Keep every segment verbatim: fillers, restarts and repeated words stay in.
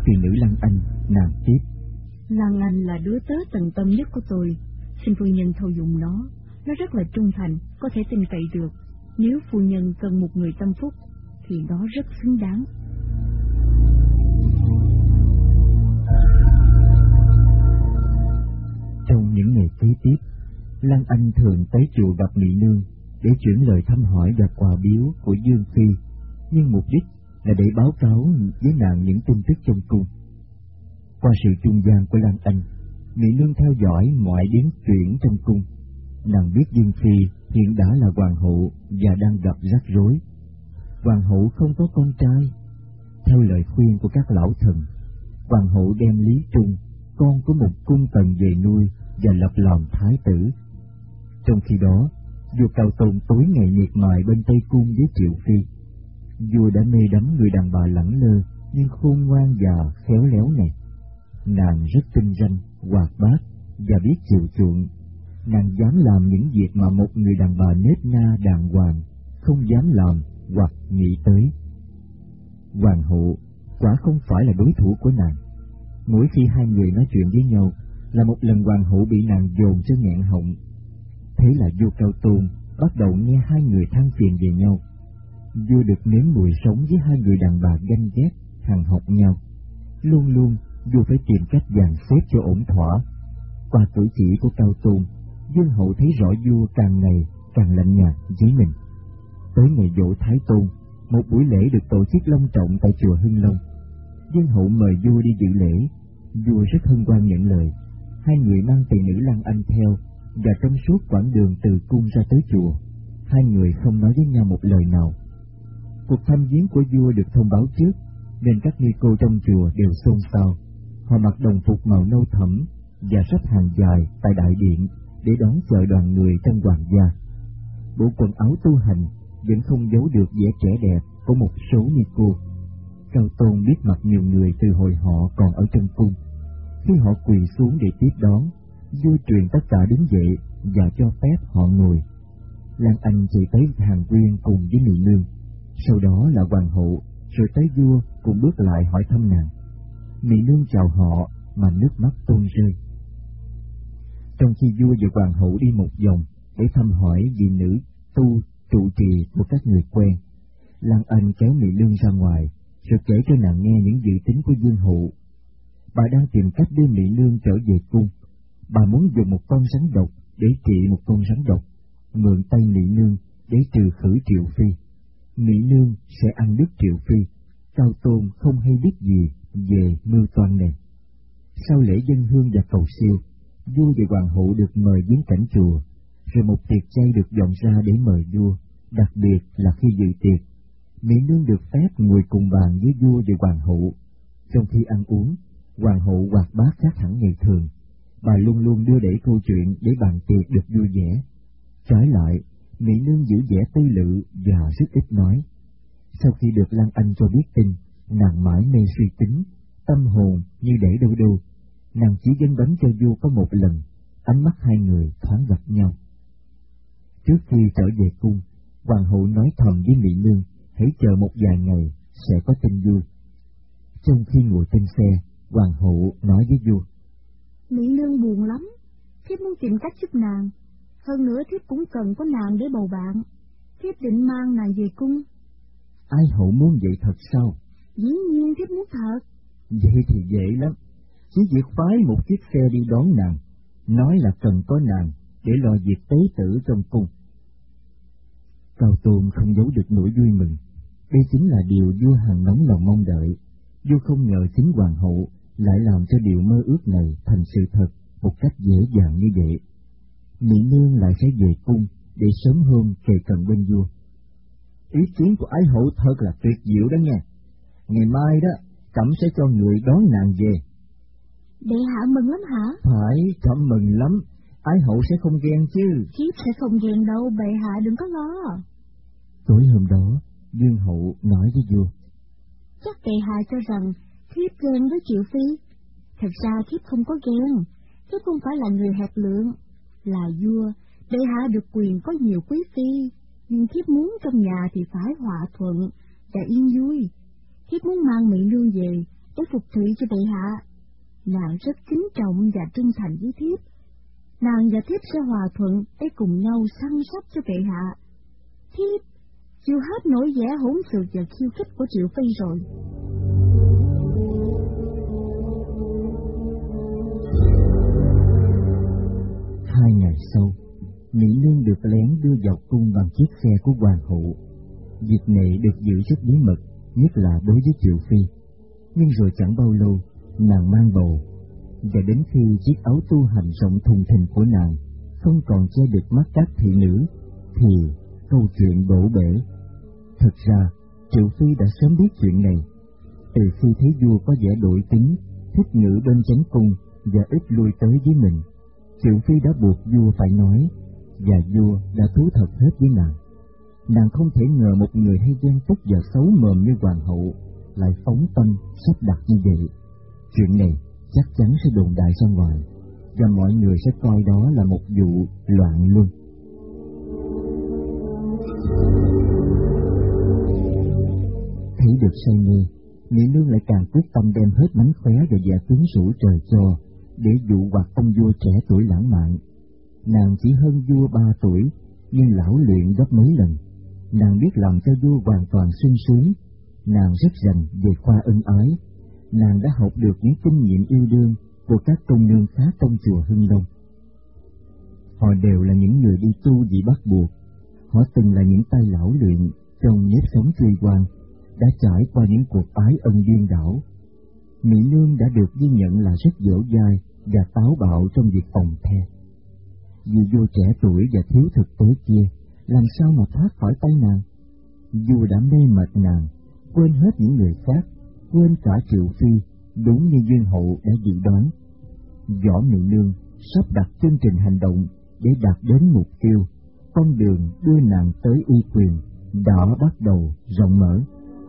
tùy nữ Lăng Anh, nàng tiếp: Lăng Anh là đứa tớ tận tâm nhất của tôi, xin phu nhân thâu dụng nó. Nó rất là trung thành, có thể tin cậy được. Nếu phu nhân cần một người tâm phúc thì nó rất xứng đáng. Trong những ngày kế tiếp, Lăng Anh thường tới chùa gặp Mỹ Nương để chuyển lời thăm hỏi và quà biếu của Dương Phi, nhưng mục đích là để báo cáo với nàng những tin tức trong cung. Qua sự trung gian của Lăng Anh, Mỹ Nương theo dõi mọi biến chuyển trong cung. Nàng biết Dương Phi hiện đã là hoàng hậu và đang gặp rắc rối. Hoàng hậu không có con trai. Theo lời khuyên của các lão thần, hoàng hậu đem Lý Trung, con của một cung tần, về nuôi và lập làm thái tử. Trong khi đó, vua Cao Tôn tối ngày miệt mài bên Tây Cung với Triệu Phi. Vua đã mê đắm người đàn bà lẳng lơ nhưng khôn ngoan và khéo léo này. Nàng rất tinh ranh, hoạt bát và biết chiều chuộng. Nàng dám làm những việc mà một người đàn bà nết na đàng hoàng không dám làm hoặc nghĩ tới. Hoàng hậu quả không phải là đối thủ của nàng. Mỗi khi hai người nói chuyện với nhau là một lần hoàng hậu bị nàng dồn cho nghẹn họng. Thế là vua Cao Tôn bắt đầu nghe hai người than phiền về nhau. Vua được nếm mùi sống với hai người đàn bà ganh ghét, hằn học nhau. Luôn luôn vua phải tìm cách dàn xếp cho ổn thỏa. Qua cử chỉ của Cao Tôn, Dương hậu thấy rõ vua càng ngày càng lạnh nhạt với mình. Tới ngày giỗ Thái Tôn, một buổi lễ được tổ chức long trọng tại chùa Hưng Long. Dương hậu mời vua đi dự lễ. Vua rất hân hoan nhận lời. Hai người mang tỳ nữ Lăng Anh theo, và trong suốt quãng đường từ cung ra tới chùa, hai người không nói với nhau một lời nào. Cuộc thăm viếng của vua được thông báo trước, nên các ni cô trong chùa đều xôn xao. Họ mặc đồng phục màu nâu thẫm và xếp hàng dài tại đại điện để đón chờ đoàn người trong hoàng gia. Bộ quần áo tu hành vẫn không giấu được vẻ trẻ đẹp của một số ni cô. Cao Tôn biết mặt nhiều người từ hồi họ còn ở trong cung. Khi họ quỳ xuống để tiếp đón, vua truyền tất cả đứng dậy và cho phép họ ngồi. Lan Anh chạy tới hàng quyên cùng với Mỹ Nương, sau đó là hoàng hậu, rồi tới vua cùng bước lại hỏi thăm nàng. Mỹ Nương chào họ mà nước mắt tuôn rơi. Trong khi vua và hoàng hậu đi một vòng để thăm hỏi vị nữ tu trụ trì của các người quen, Lan Anh kéo Mỹ Nương ra ngoài rồi kể cho nàng nghe những dự tính của Dương hậu. Bà đang tìm cách đưa Mỹ Nương trở về cung. Bà muốn dùng một con rắn độc để trị một con rắn độc, mượn tay Mỹ Nương để trừ khử Triệu Phi. Mỹ Nương sẽ ăn đứt Triệu Phi. Cao Tôn không hay biết gì về mưu toan này. Sau lễ dân hương và cầu siêu, vua và hoàng hậu được mời viếng cảnh chùa, rồi một tiệc chay được dọn ra để mời vua. Đặc biệt là khi dự tiệc, Mỹ Nương được phép ngồi cùng bàn với vua và hoàng hậu. Trong khi ăn uống, hoàng hậu hoạt bát khác hẳn ngày thường. Bà luôn luôn đưa đẩy câu chuyện để bàn tiệc được vui vẻ. Trái lại, Mỹ Nương giữ vẻ tư lự và rất ít nói. Sau khi được Lan Anh cho biết tin, nàng mãi mê suy tính, tâm hồn như để đâu đâu. Nàng chỉ dâng bánh cho vua có một lần, ánh mắt hai người thoáng gặp nhau. Trước khi trở về cung, hoàng hậu nói thầm với Mỹ Nương hãy chờ một vài ngày sẽ có tin vui. Trong khi ngồi trên xe, hoàng hậu nói với vua: Mỹ Nương buồn lắm, thiếp muốn tìm cách giúp nàng. Hơn nữa thiếp cũng cần có nàng để bầu bạn. Thiếp định mang nàng về cung. Ai hậu muốn vậy thật sao? Dĩ nhiên thiếp muốn thật. Vậy thì dễ lắm, chỉ việc phái một chiếc xe đi đón nàng, nói là cần có nàng để lo việc tế tử trong cung. Cao Tôn không giấu được nỗi vui mừng. Đây chính là điều vua hằng nóng lòng mong đợi. Vua không ngờ chính hoàng hậu lại làm cho điều mơ ước này thành sự thật một cách dễ dàng như vậy. Mỹ Nương lại sẽ về cung để sớm hơn kề cận bên vua. Ý kiến của ái hậu thật là tuyệt diệu đó nha. Ngày mai đó, Cẩm sẽ cho người đón nàng về. Bệ hạ mừng lắm hả? Phải, Cẩm mừng lắm. Ái hậu sẽ không ghen chứ? Thiếp sẽ không ghen đâu, bệ hạ đừng có lo. Tối hôm đó, Dương hậu nói với vua: Chắc bệ hạ cho rằng thiếp ghen với Triệu Phi. Thật ra thiếp không có ghen. Thiếp không phải là người hẹp lượng. Là vua, bệ hạ được quyền có nhiều quý phi, nhưng thiếp muốn trong nhà thì phải hòa thuận và yên vui. Thiếp muốn mang Mỹ Nương về để phục thị cho bệ hạ. Nàng rất kính trọng và trung thành với thiếp. Nàng và thiếp sẽ hòa thuận để cùng nhau săn sóc cho bệ hạ. Thiếp chịu hết nỗi vẻ hỗn xược và khiêu khích của Triệu Phi rồi. Hai ngày sau, Mỹ Nương được lén đưa vào cung bằng chiếc xe của hoàng hậu. Việc này được giữ rất bí mật, nhất là đối với Triệu Phi. Nhưng rồi chẳng bao lâu, nàng mang bầu, và đến khi chiếc áo tu hành rộng thùng thình của nàng không còn che được mắt các thị nữ, thì câu chuyện đổ bể. Thật ra, Triệu Phi đã sớm biết chuyện này. Từ khi thấy vua có vẻ đổi tính, thích ngữ bên chánh cung và ít lui tới với mình, Triệu Phi đã buộc vua phải nói, và vua đã thú thật hết với nàng. Nàng không thể ngờ một người hay ghen tức và xấu mồm như hoàng hậu lại phóng tâm sắp đặt như vậy. Chuyện này chắc chắn sẽ đồn đại ra ngoài, và mọi người sẽ coi đó là một vụ loạn luân. Thấy được say mê, Mỹ Nương lại càng quyết tâm đem hết mánh khóe và vẻ quyến rũ trời cho để dụ hoặc ông vua trẻ tuổi lãng mạn. Nàng chỉ hơn vua ba tuổi, nhưng lão luyện gấp mấy lần. Nàng biết làm cho vua hoàn toàn sung sướng. Nàng rất rành về khoa ân ái. Nàng đã học được những kinh nghiệm yêu đương của các công nương khác trong chùa Hưng Long. Họ đều là những người đi tu vì bắt buộc. Họ từng là những tay lão luyện trong nếp sống truy quan, đã trải qua những cuộc ái ân điên đảo. Mỹ Nương đã được ghi nhận là rất dẻo dai và táo bạo trong việc phòng the. Vì vua trẻ tuổi và thiếu thực tế kia, làm sao mà thoát khỏi tay nàng? Vua đã mê mệt nàng, quên hết những người khác, quên cả Triệu Phi, đúng như Dương Hậu đã dự đoán. Võ Mỹ Nương sắp đặt chương trình hành động để đạt đến mục tiêu. Con đường đưa nàng tới uy quyền đã bắt đầu rộng mở.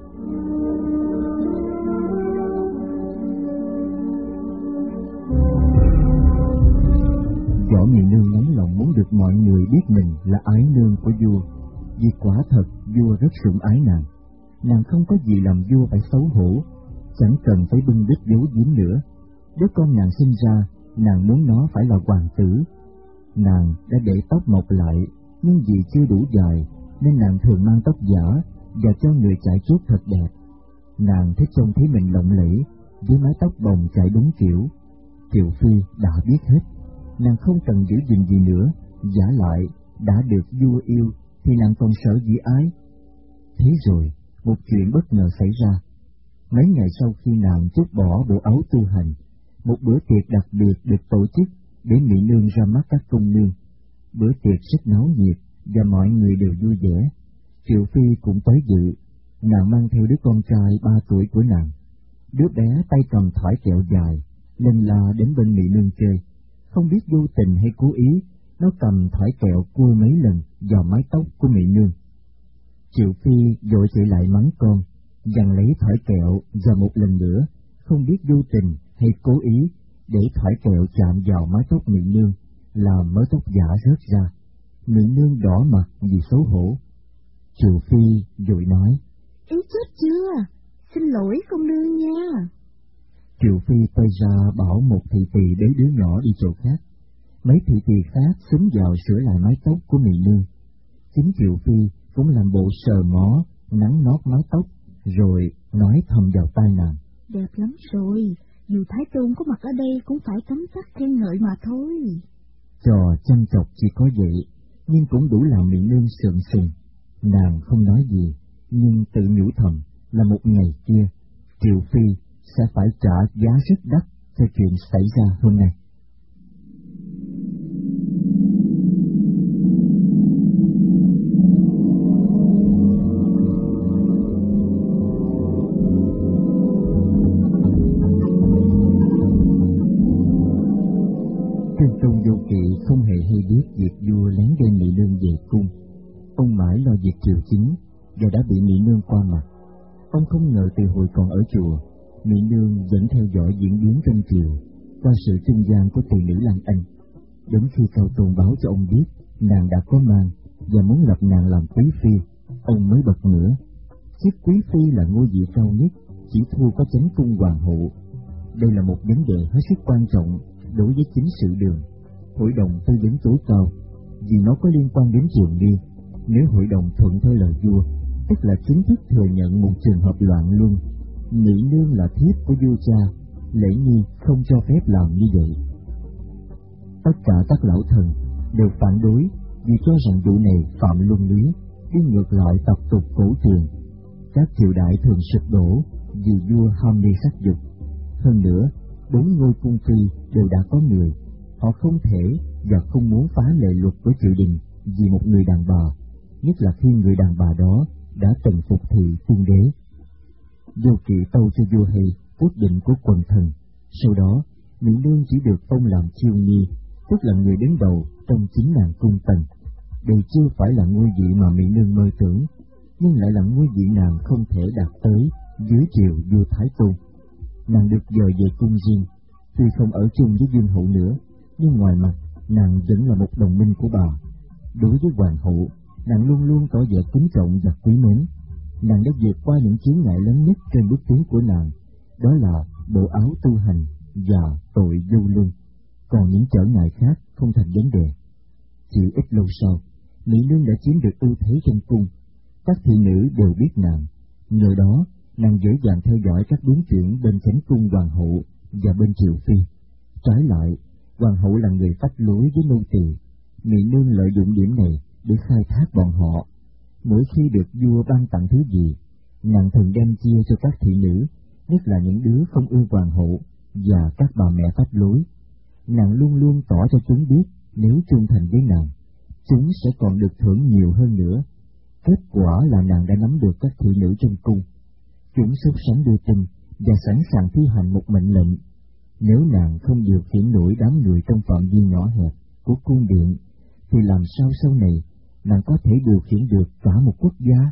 Võ Mỹ Nương nóng lòng muốn được mọi người biết mình là ái nương của vua, vì quả thật vua rất sủng ái nàng. Nàng không có gì làm vua phải xấu hổ, chẳng cần phải bưng bít giấu giếm nữa. Đứa con nàng sinh ra, nàng muốn nó phải là hoàng tử. Nàng đã để tóc mọc lại, nhưng vì chưa đủ dài, nên nàng thường mang tóc giả và cho người chải chuốt thật đẹp. Nàng thích trông thấy mình lộng lẫy, với mái tóc bồng chải đúng kiểu. Triệu Phi đã biết hết. Nàng không cần giữ gìn gì nữa, giả lại đã được vua yêu thì nàng còn sợ gì ái. Thế rồi, một chuyện bất ngờ xảy ra. Mấy ngày sau khi nàng trút bỏ bộ áo tu hành, một bữa tiệc đặc biệt được tổ chức để Mỹ Nương ra mắt các công nương. Bữa tiệc rất náo nhiệt và mọi người đều vui vẻ. Triệu Phi cũng tới dự. Nàng mang theo đứa con trai ba tuổi của nàng. Đứa bé tay cầm thỏi kẹo dài, lần la đến bên Mỹ Nương chơi. Không biết vô tình hay cố ý, nó cầm thỏi kẹo cua mấy lần vào mái tóc của Mỹ Nương. Triệu Phi vội chạy lại mắng con, giằng lấy thỏi kẹo và một lần nữa, không biết vô tình hay cố ý, để thỏi kẹo chạm vào mái tóc Mỹ Nương, làm mớ tóc giả rớt ra. Mỹ Nương đỏ mặt vì xấu hổ. Triệu Phi vội nói: Ý chết chưa? Xin lỗi công nương nha. Triệu Phi quay ra bảo một thị tỳ bế đứa nhỏ đi chỗ khác. Mấy thị tỳ khác xúm vào sửa lại mái tóc của Mỹ Nương. Chính Triệu Phi cũng làm bộ sờ mó, nắn nót mái tóc, rồi nói thầm vào tai nàng: Đẹp lắm rồi, dù Thái Tôn có mặt ở đây cũng phải tấm tắc khen ngợi mà thôi. Trò chăm chọc chỉ có vậy, nhưng cũng đủ làm Mỹ Nương sượng sùng. Nàng không nói gì, nhưng tự nhủ thầm là một ngày kia, Triệu Phi sẽ phải trả giá rất đắt cho chuyện xảy ra hôm nay. Trương Trung Vô Kỵ không hề hay biết việc vua lén đem Mỹ Nương về cung. Ông mãi lo việc triều chính và đã bị Mỹ Nương qua mặt. Ông không ngờ từ hồi còn ở chùa, Mỹ Nương vẫn theo dõi diễn biến trong triều qua sự trung gian của tỳ nữ Lan Anh. Đến khi Cao Tôn báo cho ông biết nàng đã có mang và muốn lập nàng làm quý phi, ông mới bật ngửa. Chiếc quý phi là ngôi vị cao nhất, chỉ thua có chánh cung hoàng hậu. Đây là một vấn đề hết sức quan trọng đối với chính sự đường, hội đồng tư vấn tối cao, vì nó có liên quan đến triều nghi. Nếu hội đồng thuận theo lời vua, tức là chính thức thừa nhận một trường hợp loạn luân, mỹ nương là thiếp của vua cha, lễ nghi không cho phép làm như vậy. Tất cả các lão thần đều phản đối vì cho rằng vụ này phạm luân lý, đi ngược lại tập tục cổ truyền. Các triều đại thường sụp đổ vì vua ham mê sắc dục. Hơn nữa, bốn ngôi cung phi đều đã có người, họ không thể và không muốn phá lệ luật của triều đình vì một người đàn bà, nhất là khi người đàn bà đó đã từng phục thị tiên đế. Vô Kỵ tâu cho vua hay quyết định của quần thần. Sau đó, mỹ nương chỉ được phong làm chiêu nhi, tức là người đứng đầu trong chín ngàn cung tần. Đây chưa phải là ngôi vị mà mỹ nương mơ tưởng, nhưng lại là ngôi vị nàng không thể đạt tới dưới triều vua Thái Tôn. Nàng được dời về cung riêng, tuy không ở chung với vương hậu nữa, nhưng ngoài mặt nàng vẫn là một đồng minh của bà. Đối với hoàng hậu, nàng luôn luôn tỏ vẻ kính trọng và quý mến. Nàng đã vượt qua những chướng ngại lớn nhất trên bước tiến của nàng, đó là bộ áo tu hành và tội vô luân. Còn những trở ngại khác không thành vấn đề. Chỉ ít lâu sau, mỹ nương đã chiếm được ưu thế trong cung. Các thị nữ đều biết nàng, nhờ đó nàng dễ dàng theo dõi các biến chuyển bên chánh cung hoàng hậu và bên triều phi. Trái lại, hoàng hậu là người phách lối với nô tỳ, mỹ nương lợi dụng điểm này để khai thác bọn họ. Mỗi khi được vua ban tặng thứ gì, nàng thường đem chia cho các thị nữ, nhất là những đứa không ưa hoàng hậu và các bà mẹ phách lối. Nàng luôn luôn tỏ cho chúng biết nếu trung thành với nàng, chúng sẽ còn được thưởng nhiều hơn nữa. Kết quả là nàng đã nắm được các thị nữ trong cung. Chúng sốt sắng đưa tin và sẵn sàng thi hành một mệnh lệnh. Nếu nàng không điều khiển nổi đám người trong phạm vi nhỏ hẹp của cung điện, thì làm sao sau này nàng có thể điều khiển được cả một quốc gia?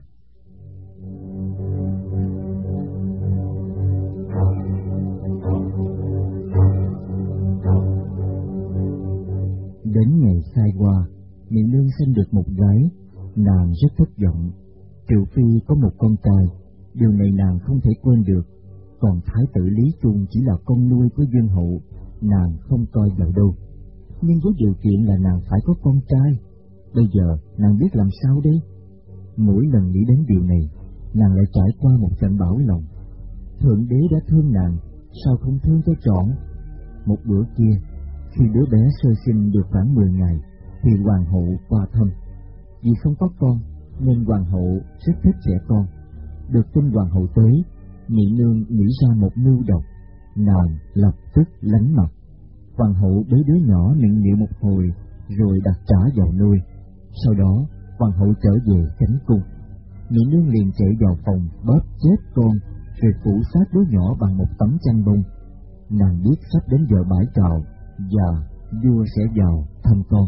Đến ngày khai hoa, mỹ nương sinh được một gái, nàng rất thất vọng. Triệu phi có một con trai, điều này nàng không thể quên được. Còn thái tử Lý Trung chỉ là con nuôi của vương hậu, nàng không coi vào đâu. Nhưng với điều kiện là nàng phải có con trai. Bây giờ nàng biết làm sao đây? Mỗi lần nghĩ đến điều này, nàng lại trải qua một trận bão lòng. Thượng đế đã thương nàng, sao không thương cho trọn? Một bữa kia, khi đứa bé sơ sinh được khoảng mười ngày, thì hoàng hậu qua thăm. Vì không có con, nên hoàng hậu rất thích trẻ con. Được tin hoàng hậu tới, mỹ nương nghĩ ra một mưu độc, nàng lập tức lánh mặt. Hoàng hậu bế đứa nhỏ nựng nịu một hồi, rồi đặt trả vào nuôi. Sau đó, hoàng hậu trở về chánh cung. Mỹ nương liền chạy vào phòng bóp chết con, rồi phủ sát đứa nhỏ bằng một tấm chăn bông. Nàng biết sắp đến giờ bãi trào và vua sẽ vào thăm con.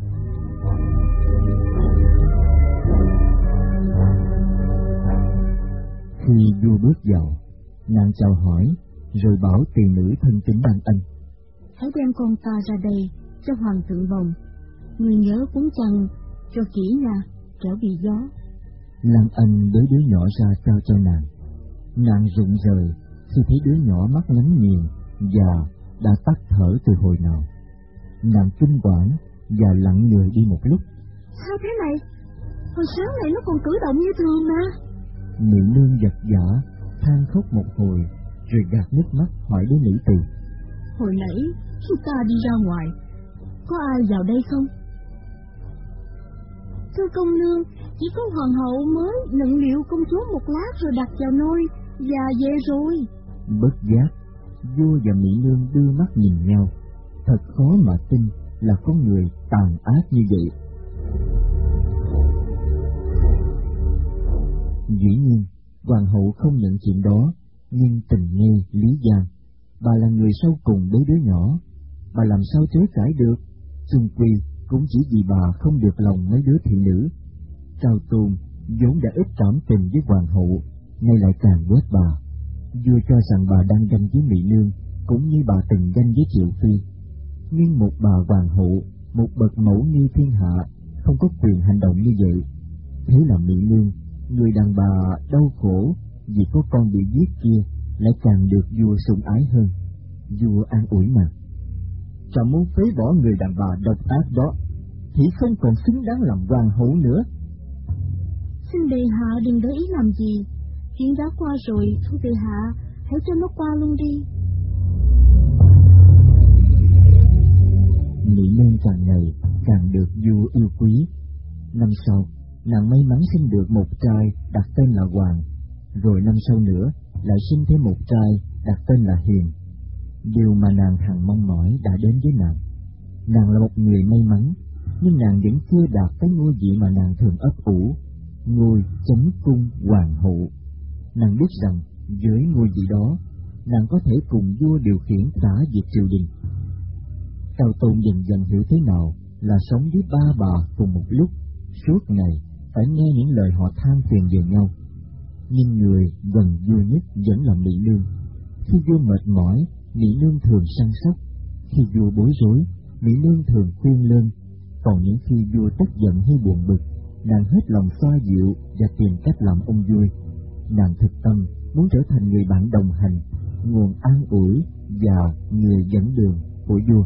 Khi vua bước vào, nàng chào hỏi, rồi bảo tỳ nữ thân tín Lan Anh: hãy đem con ta ra đây cho hoàng thượng bồng. Người nhớ cuốn chăn cho kỹ nha, kẻo bị gió. Lan Anh lấy đứa nhỏ ra trao cho nàng. Nàng rụng rời khi thấy đứa nhỏ mắt nhắm nghiền và đã tắt thở từ hồi nào. Nàng kinh quản và lặng người đi một lúc. Sao thế này? Hồi sáng này nó còn cử động như thường mà. Mỹ nương giật giả, than khóc một hồi, rồi gạt nước mắt hỏi đứa nữ tỳ: hồi nãy khi ta đi ra ngoài, có ai vào đây không? Thưa công nương, chỉ có hoàng hậu mới nựng liệu công chúa một lát rồi đặt vào nôi và về rồi. Bất giác, vua và mỹ nương đưa mắt nhìn nhau. Thật khó mà tin là có người tàn ác như vậy. Dĩ nhiên, hoàng hậu không nhận chuyện đó, nhưng tình nghe lý gian. Bà là người sau cùng bế đứa nhỏ, bà làm sao chối cãi được? Chung quy cũng chỉ vì bà không được lòng mấy đứa thị nữ. Cao Tôn vốn đã ít cảm tình với hoàng hậu, nay lại càng quét bà. Vua cho rằng bà đang ganh với mỹ nương, cũng như bà từng ganh với Triệu Phi. Nhưng một bà hoàng hậu, một bậc mẫu như thiên hạ, không có quyền hành động như vậy. Thế là mỹ nương, người đàn bà đau khổ, vì có con bị giết kia lại càng được vua sủng ái hơn. Vua an ủi nàng: "Chàng muốn phế bỏ người đàn bà độc ác đó thì không còn xứng đáng làm hoàng hậu nữa." "Xin bệ hạ đừng để ý làm gì, chuyện đã qua rồi, thôi bệ hạ, hãy cho nó qua luôn đi." Mỹ Nương càng ngày càng được vua yêu quý. Năm sau, nàng may mắn sinh được một trai đặt tên là Hoàng, rồi năm sau nữa lại sinh thêm một trai đặt tên là Hiền. Điều mà nàng hằng mong mỏi đã đến với nàng. Nàng là một người may mắn, nhưng nàng vẫn chưa đạt tới ngôi vị mà nàng thường ấp ủ, ngôi chánh cung hoàng hậu. Nàng biết rằng với ngôi vị đó, nàng có thể cùng vua điều khiển cả việc triều đình. Cao Tôn dần dần hiểu thế nào là sống với ba bà cùng một lúc, suốt ngày phải nghe những lời họ than phiền về nhau. Nhưng người gần vua nhất vẫn là Mỹ Nương. Khi vua mệt mỏi, Mỹ Nương thường săn sóc; khi vua bối rối, Mỹ Nương thường khuyên lơn. Còn những khi vua tức giận hay buồn bực, nàng hết lòng xoa dịu và tìm cách làm ông vui. Nàng thực tâm muốn trở thành người bạn đồng hành, nguồn an ủi và người dẫn đường của vua.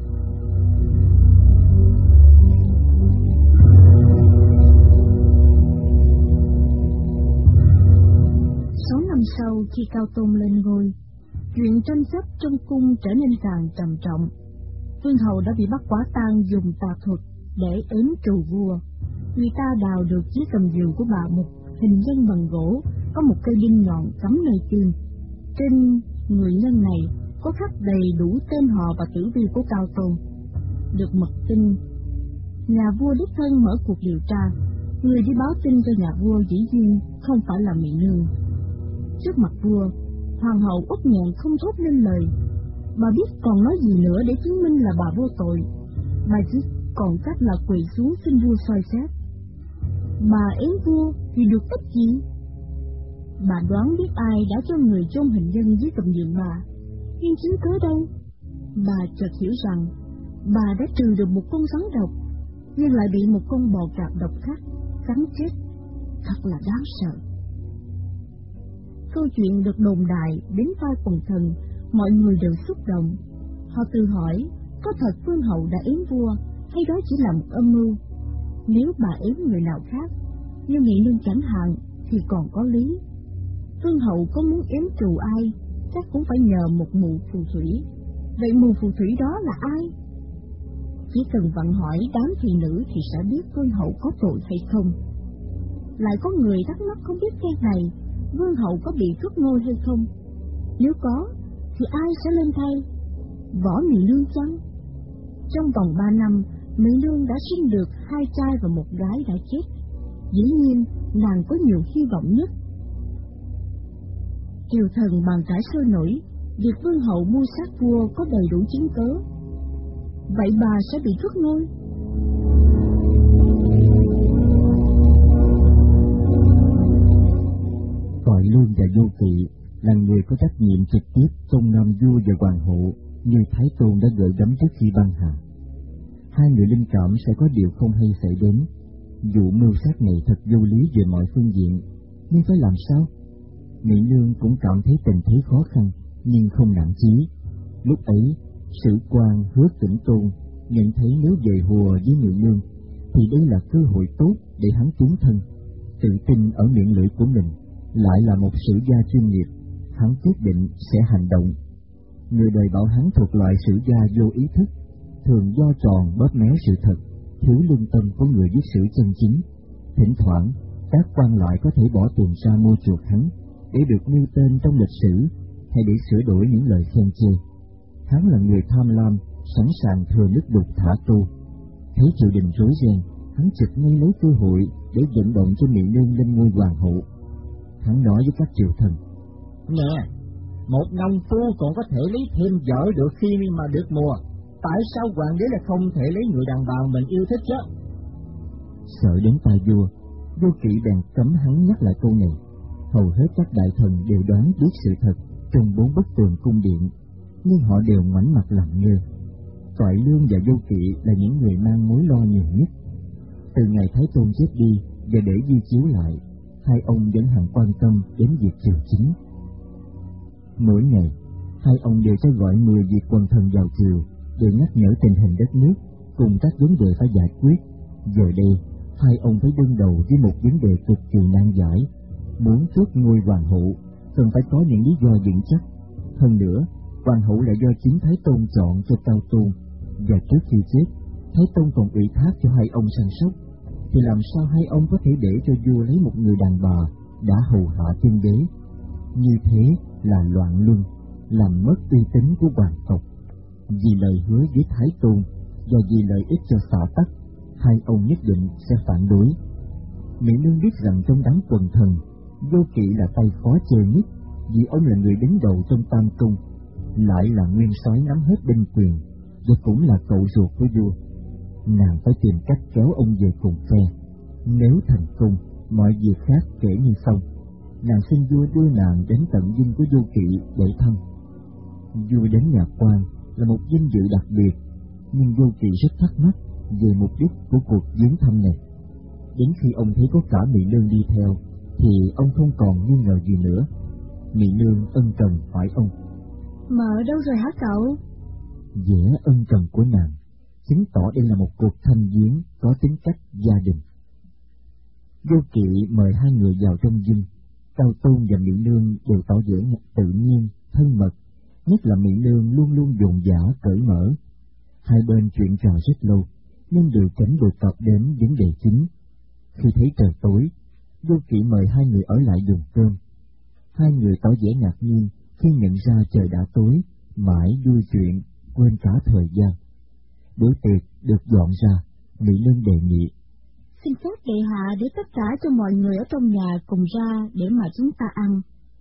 Sáu năm sau, khi Cao Tôn lên ngôi, chuyện tranh chấp trong cung trở nên càng trầm trọng. Vương hậu đã bị bắt quả tang dùng tà thuật để ếm trù vua. Người ta đào được dưới gầm giường của bà một hình nhân bằng gỗ, có một cây đinh nhọn cắm nơi tim. Trên người nhân này có khắc đầy đủ tên họ và tử vi của Cao Tôn. Được mật tin, nhà vua đích thân mở cuộc điều tra. Người đi báo tin cho nhà vua dĩ nhiên không phải là Mỹ Nương. Trước mặt vua, hoàng hậu uất nghẹn không thốt nên lời. Bà biết còn nói gì nữa để chứng minh là bà vô tội. Bà chỉ còn cách là quỳ xuống xin vua soi xét. Bà ếm vua thì được ích gì? Bà đoán biết ai đã cho người chôn hình nhân dưới gầm giường bà, nhưng chứng cớ đâu? Bà chợt hiểu rằng bà đã trừ được một con rắn độc, nhưng lại bị một con bò cạp độc khác cắn chết. Thật là đáng sợ. Câu chuyện được đồn đại đến tai quần thần, mọi người đều xúc động. Họ tự hỏi, có thật vương hậu đã ếm vua, hay đó chỉ là một âm mưu? Nếu bà ếm người nào khác, như Mỹ Nương chẳng hạn, thì còn có lý. Vương hậu có muốn ếm trù ai, chắc cũng phải nhờ một mù phù thủy. Vậy mù phù thủy đó là ai? Chỉ cần vận hỏi đám thị nữ thì sẽ biết vương hậu có tội hay không. Lại có người thắc mắc không biết cái này, vương hậu có bị truất ngôi hay không? Nếu có, thì ai sẽ lên thay? Võ Mỹ Nương chăng? Trong vòng ba năm, Mỹ Nương đã sinh được hai trai và một gái đã chết. Dĩ nhiên, nàng có nhiều hy vọng nhất. Triều thần bàn cãi sôi nổi, việc vương hậu mưu sát vua có đầy đủ chứng cớ. Vậy bà sẽ bị truất ngôi? Cõi Lương và Vô Kỵ là người có trách nhiệm trực tiếp trông nom vua và hoàng hậu, như Thái Tôn đã gợi gắm trước khi ban hà. Hai người linh cảm sẽ có điều không hay xảy đến. Vụ mưu sát này thật vô lý về mọi phương diện, nhưng phải làm sao? Mỹ Nương cũng cảm thấy tình thế khó khăn, nhưng không nản chí. Lúc ấy, Sử Quan Hứa Tĩnh Tôn nhận thấy nếu về hùa với Mỹ Nương, thì đây là cơ hội tốt để hắn tiến thân. Tự tin ở miệng lưỡi của mình, lại là một sử gia chuyên nghiệp, hắn quyết định sẽ hành động. Người đời bảo hắn thuộc loại sử gia vô ý thức, thường do tròn bóp méo sự thật, thiếu lương tâm của người viết sử chân chính. Thỉnh thoảng, các quan lại có thể bỏ tiền ra mua chuộc hắn, để được nêu tên trong lịch sử, hay để sửa đổi những lời khen chê. Hắn là người tham lam, sẵn sàng thừa nước đục thả trâu. Thấy triều đình rối ren, hắn trực ngay lấy cơ hội để vận động cho Mỹ Nương lên ngôi hoàng hậu. Hắn nói với các triều thần: "Nè, một nông phu còn có thể lấy thêm vợ được khi mà được mùa, tại sao hoàng đế là không thể lấy người đàn bà mình yêu thích chứ?" Sợ đến tai vua, Vô Kỵ bèn cấm hắn nhắc lại câu này. Hầu hết các đại thần đều đoán biết sự thật trong bốn bức tường cung điện, nhưng họ đều ngoảnh mặt làm ngơ. Cõi Lương và Vô Kỵ là những người mang mối lo nhiều nhất. Từ ngày Thái Tôn chết đi và để di chiếu lại, hai ông vẫn hằng quan tâm đến việc triều chính. Mỗi ngày, hai ông đều cho gọi mười vị quần thần vào triều để nhắc nhở tình hình đất nước cùng các vấn đề phải giải quyết. Giờ đây, hai ông phải đương đầu với một vấn đề cực kỳ nan giải. Muốn tước ngôi hoàng hậu, cần phải có những lý do vững chắc. Hơn nữa, hoàng hậu là do chính Thái Tôn chọn cho Cao Tôn, và trước khi chết, Thái Tôn còn ủy thác cho hai ông săn sóc. Thì làm sao hai ông có thể để cho vua lấy một người đàn bà đã hầu hạ tiên đế? Như thế là loạn luân, làm mất uy tín của hoàng tộc. Vì lời hứa với Thái Tôn và vì lợi ích cho xã tắc, hai ông nhất định sẽ phản đối. Mỹ Nương biết rằng trong đám quần thần, Vô Kỵ là tay khó chơi nhất, vì ông là người đứng đầu trong tam cung, lại là nguyên soái nắm hết binh quyền, và cũng là cậu ruột của vua. Nàng phải tìm cách kéo ông về cùng phe. Nếu thành công, mọi việc khác kể như xong. Nàng xin vua đưa nàng đến tận dinh của Vô Kỵ để thăm. Vua đến nhà quan là một vinh dự đặc biệt, nhưng Vô Kỵ rất thắc mắc về mục đích của cuộc viếng thăm này. Đến khi ông thấy có cả Mỹ Nương đi theo, thì ông không còn nghi ngờ gì nữa. Mỹ Nương ân cần hỏi ông: Mợ đâu rồi hả cậu? Vẻ ân cần của nàng chứng tỏ đây là một cuộc thăm viếng có tính cách gia đình. Vô Kỵ mời hai người vào trong dinh. Cao Tôn và Mỹ Nương đều tỏ vẻ tự nhiên, thân mật, nhất là Mỹ Nương luôn luôn dồn dã cởi mở. Hai bên chuyện trò rất lâu, nhưng đều tránh đề cập đến vấn đề chính. Khi thấy trời tối, Vô Kỵ mời hai người ở lại dùng cơm. Hai người tỏ vẻ ngạc nhiên khi nhận ra trời đã tối, mãi đuôi chuyện, quên cả thời gian. Bữa tiệc được dọn ra, Mỹ Nương đề nghị: Xin phép bệ hạ để tất cả cho mọi người ở trong nhà cùng ra để mà chúng ta ăn.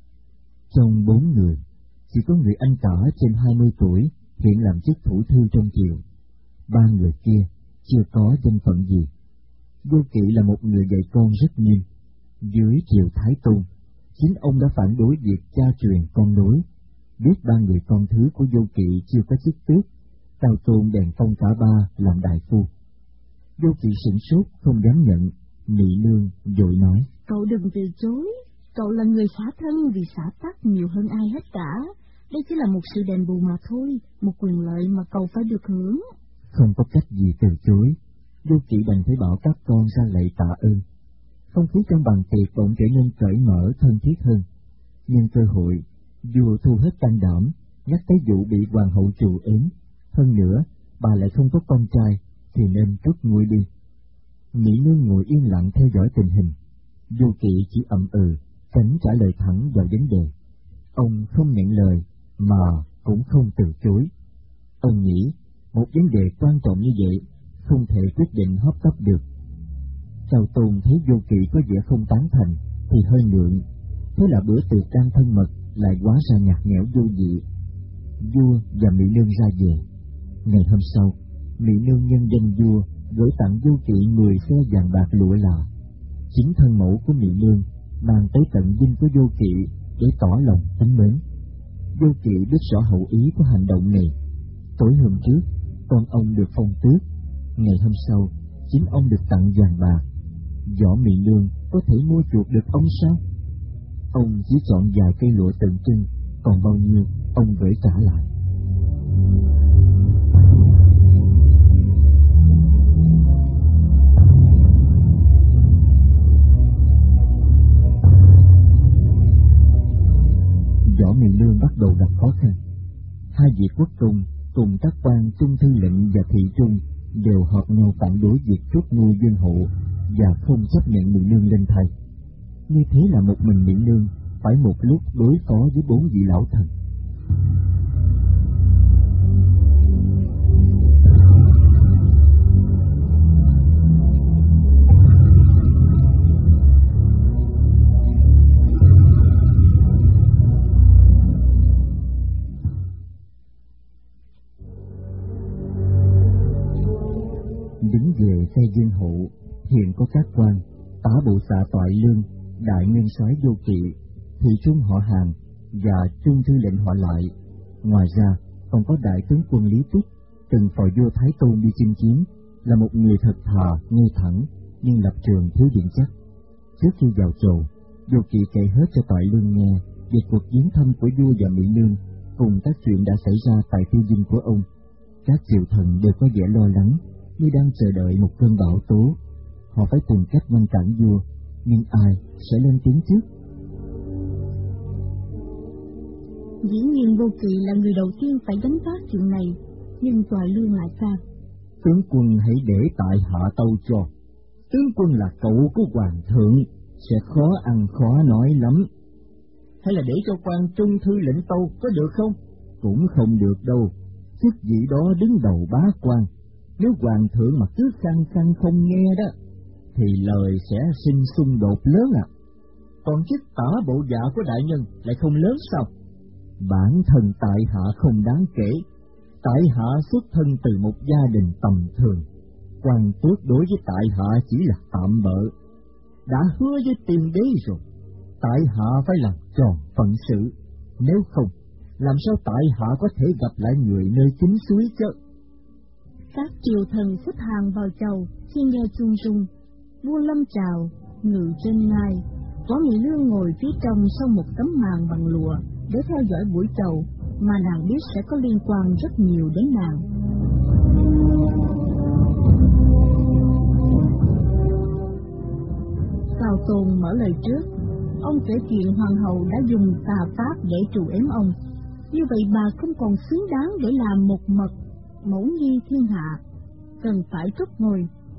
Trong bốn người, chỉ có người anh cả trên hai mươi tuổi hiện làm chức thủ thư trong triều. Ba người kia chưa có danh phận gì. Vô Kỵ là một người dạy con rất nghiêm. Dưới triều Thái Tôn, chính ông đã phản đối việc cha truyền con nối. Biết ba người con thứ của Vô Kỵ chưa có chức tước, Cao Tôn bèn phong cả ba làm đại phu. Vô Kỵ sửng sốt không dám nhận. Mỹ Nương vội nói: Cậu đừng từ chối, cậu là người xã thân vì xã tắc nhiều hơn ai hết cả. Đây chỉ là một sự đền bù mà thôi, một quyền lợi mà cậu phải được hưởng. Không có cách gì từ chối, Vô Kỵ đành phải bảo các con ra lạy tạ ơn. Không khí trong bàn tiệc bỗng trở nên cởi mở thân thiết hơn. Nhưng cơ hội, vua thu hết can đảm, nhắc tới vụ bị hoàng hậu trù ếm. Hơn nữa, bà lại không có con trai, thì nên rút ngôi đi. Mỹ Nương ngồi yên lặng theo dõi tình hình. Vô Kỵ chỉ ậm ừ, tránh trả lời thẳng vào vấn đề. Ông không nhận lời, mà cũng không từ chối. Ông nghĩ, một vấn đề quan trọng như vậy, không thể quyết định hấp tấp được. Cao Tôn thấy Vô Kỵ có vẻ không tán thành, thì hơi ngượng. Thế là bữa tiệc đang thân mật lại hóa ra nhạt nhẽo vô vị. Vua và Mỹ Nương ra về. Ngày hôm sau, Mỹ Nương nhân danh vua gửi tặng Vô Kỵ mười xe vàng bạc lụa là. Chính thân mẫu của Mỹ Nương mang tới tận dinh của Vô Kỵ để tỏ lòng kính mến. Vô Kỵ biết rõ hậu ý của hành động này. Tối hôm trước, con ông được phong tước. Ngày hôm sau, chính ông được tặng vàng bạc. Võ Mỹ Nương có thể mua chuộc được ông sao? Ông chỉ chọn vài cây lụa tượng trưng, còn bao nhiêu ông gửi trả lại. Võ Mỹ Nương bắt đầu gặp khó khăn. Hai vị quốc công cùng các quan trung thư lệnh và thị trung đều họp nhau phản đối việc rút ngôi vương hậu và không chấp nhận Mỹ Nương lên thay. Như thế là một mình Mỹ Nương phải một lúc đối phó với bốn vị lão thần. Đứng về phe vương hậu, hiện có các quan tá bộ xạ Toại Lương, đại nguyên soái Vô Kỵ, thị trung họ Hàn và trung thư lệnh họ Lại. Ngoài ra còn có đại tướng quân Lý Túc, từng phò vua Thái Tôn đi chinh chiến, là một người thật thà, ngay thẳng, nhưng lập trường thiếu vững chắc. Trước khi vào chầu, Vô Kỵ kể hết cho Toại Lương nghe về cuộc viếng thăm của vua và mỹ nương cùng các chuyện đã xảy ra tại tư dinh của ông. Các triều thần đều có vẻ lo lắng như đang chờ đợi một cơn bão tố. Họ phải tìm cách ngăn cản vua, nhưng ai sẽ lên tiếng trước? Dĩ nhiên Vô Kỵ là người đầu tiên phải gánh vác chuyện này, nhưng Toại Lương lại phạt: Tướng quân hãy để tại hạ tâu cho. Tướng quân là cậu của hoàng thượng, sẽ khó ăn khó nói lắm. Hay là để cho quan trung thư lĩnh tâu có được không? Cũng không được đâu. Chức vị đó đứng đầu bá quan, nếu hoàng thượng mà cứ khăng khăng không nghe đó, thì lời sẽ sinh xung đột lớn ạ. À. Còn chức tả bộ dạ của đại nhân lại không lớn sao? Bản thân tại hạ không đáng kể. Tại hạ xuất thân từ một gia đình tầm thường, quan tước đối với tại hạ chỉ là tạm bợ. Đã hứa với tiên đế rồi, tại hạ phải làm tròn phận sự, nếu không, làm sao tại hạ có thể gặp lại người nơi chính suối chứ? Các triều thần xếp hàng vào chầu, khi nghe chuông rung, vua lâm chào, ngự trên ngai, có Mỹ Nương ngồi phía trong sau một tấm màn bằng lụa để theo dõi buổi chầu, mà nàng biết sẽ có liên quan rất nhiều đến nàng. Cao Tôn mở lời trước. Ông kể chuyện hoàng hậu đã dùng tà pháp để trù ếm ông, như vậy bà không còn xứng đáng để làm một mật mẫu nhi thiên hạ, cần phải trút ngôi.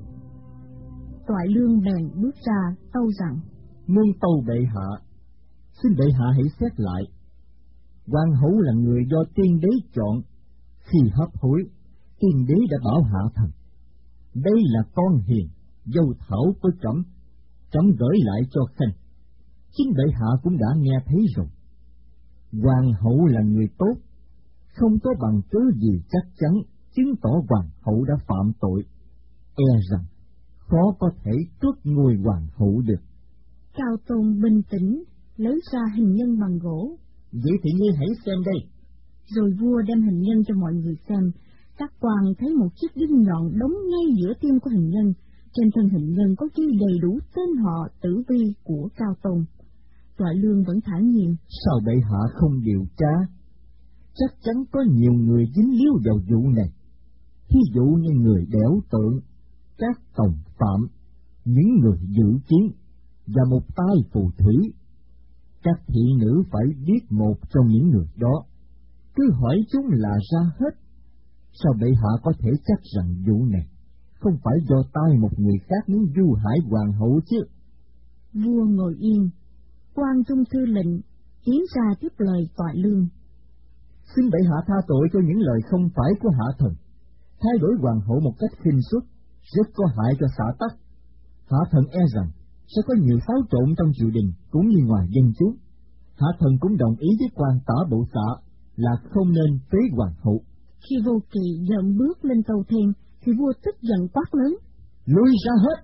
Toại Lương bèn bước ra tâu rằng: Muôn tâu bệ hạ, xin bệ hạ hãy xét lại. Hoàng hậu là người do tiên đế chọn, khi hấp hối, tiên đế đã bảo hạ thần. Đây là con hiền, dâu thảo của trẫm, trẫm gửi lại cho khanh. Chính bệ hạ cũng đã nghe thấy rồi. Hoàng hậu là người tốt, không có bằng cớ gì chắc chắn chứng tỏ hoàng hậu đã phạm tội, e rằng khó có thể tước ngôi hoàng hậu được. Cao Tôn bình tĩnh lấy ra hình nhân bằng gỗ. Vậy thì ngươi hãy xem đây. Rồi vua đem hình nhân cho mọi người xem. Các quan thấy một chiếc đinh nhọn đóng ngay giữa tim của hình nhân. Trên thân hình nhân có ghi đầy đủ tên họ tử vi của Cao Tôn. Toại Lương vẫn thản nhiên: Sao bệ hạ không điều tra? Chắc chắn có nhiều người dính líu vào vụ này. Thí dụ như người đẽo tượng, các tòng phạm, những người dự kiến và một tai phù thủy. Các thị nữ phải biết một trong những người đó, cứ hỏi chúng là ra hết. Sao bệ hạ có thể chắc rằng vụ này không phải do tay một người khác muốn du hại hoàng hậu chứ? Vua ngồi yên, quan trung thư lệnh tiến ra tiếp lời Toại Lương: Xin bệ hạ tha tội cho những lời không phải của hạ thần. Thay đổi hoàng hậu một cách khinh suất rất có hại cho xã tắc. Hạ thần e rằng sẽ có nhiều xáo trộn trong triều đình cũng như ngoài dân chúng. Hạ thần cũng đồng ý với quan tả bộ xã là không nên phế hoàng hậu. Khi Vô Kỵ dậm bước lên tâu thêm, thì vua tức giận quát lớn: Lui ra hết!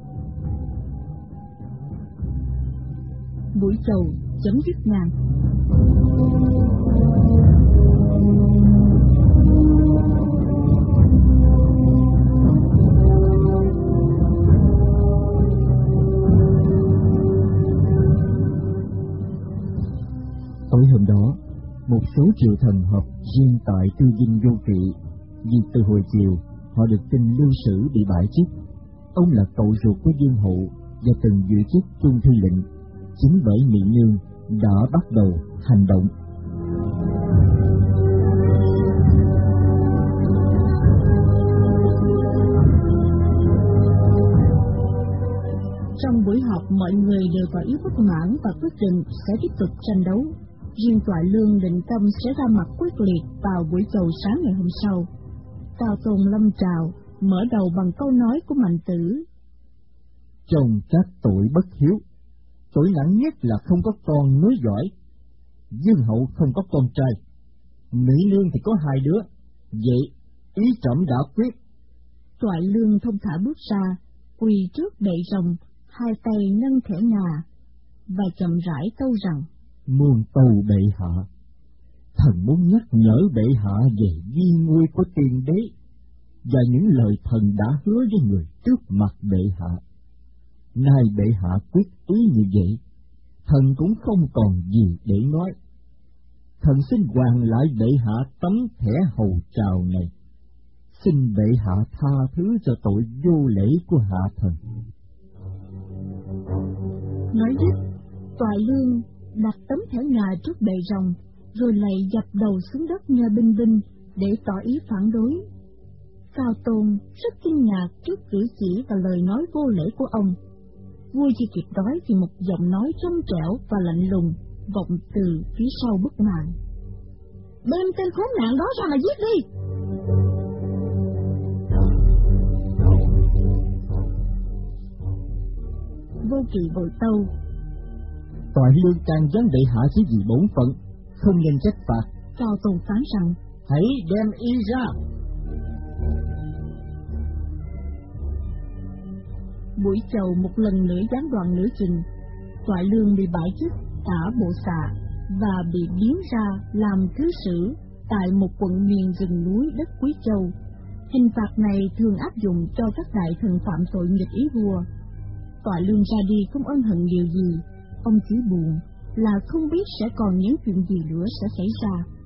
Buổi chầu chấm dứt ngàn. Tối hôm đó, một số triều thần họp riêng tại tư dinh Vô Kỵ, vì từ hồi chiều họ được tin Lưu Sử bị bãi chức. Ông là cậu ruột của vương hậu và từng giữ chức trung thư lệnh. Chính bởi Mỹ Nương đã bắt đầu hành động. Trong buổi họp, mọi người đều tỏ ý bất mãn và quyết định sẽ tiếp tục tranh đấu. Riêng Toại Lương định tâm sẽ ra mặt quyết liệt vào buổi chầu sáng ngày hôm sau. Cao Tôn lâm trào, mở đầu bằng câu nói của Mạnh Tử: Chồng các tội bất hiếu, tội nặng nhất là không có con nối dõi. Dương hậu không có con trai, Mỹ Nương thì có hai đứa, vậy ý trẫm đã quyết. Toại Lương thông thả bước ra, quỳ trước bệ rồng, hai tay nâng thẻ ngà, và chậm rãi tâu rằng: Muôn tâu bệ hạ, thần muốn nhắc nhở bệ hạ về di ngôi của tiên đế và những lời thần đã hứa với người trước mặt bệ hạ. Nay bệ hạ quyết ý như vậy, thần cũng không còn gì để nói. Thần xin hoàn lại bệ hạ tấm thẻ hầu trào này. Xin bệ hạ tha thứ cho tội vô lễ của hạ thần. Nói dứt, Toại Lương đặt tấm thẻ ngà trước bệ rồng, rồi lạy dập đầu xuống đất nghe binh binh để tỏ ý phản đối. Cao Tôn rất kinh ngạc trước cử chỉ và lời nói vô lễ của ông. Vua chưa kịp nói thì một giọng nói trong trẻo và lạnh lùng vọng từ phía sau bức màn. Đem tên khốn nạn đó ra mà giết đi! Vô Kỵ vội tâu. Toại Lương can gián bệ hạ chỉ vì bổn phận, không nên trách phạt. Cao Tôn phán rằng, hãy đem y ra. Buổi chầu một lần nữa gián đoạn nửa chừng, Toại Lương bị bãi chức tả bộ xạ và bị biến ra làm thứ sử tại một quận miền rừng núi đất Quý Châu. Hình phạt này thường áp dụng cho các đại thần phạm tội nghịch ý vua. Toại Lương ra đi không ân hận điều gì, ông chỉ buồn là không biết sẽ còn những chuyện gì nữa sẽ xảy ra.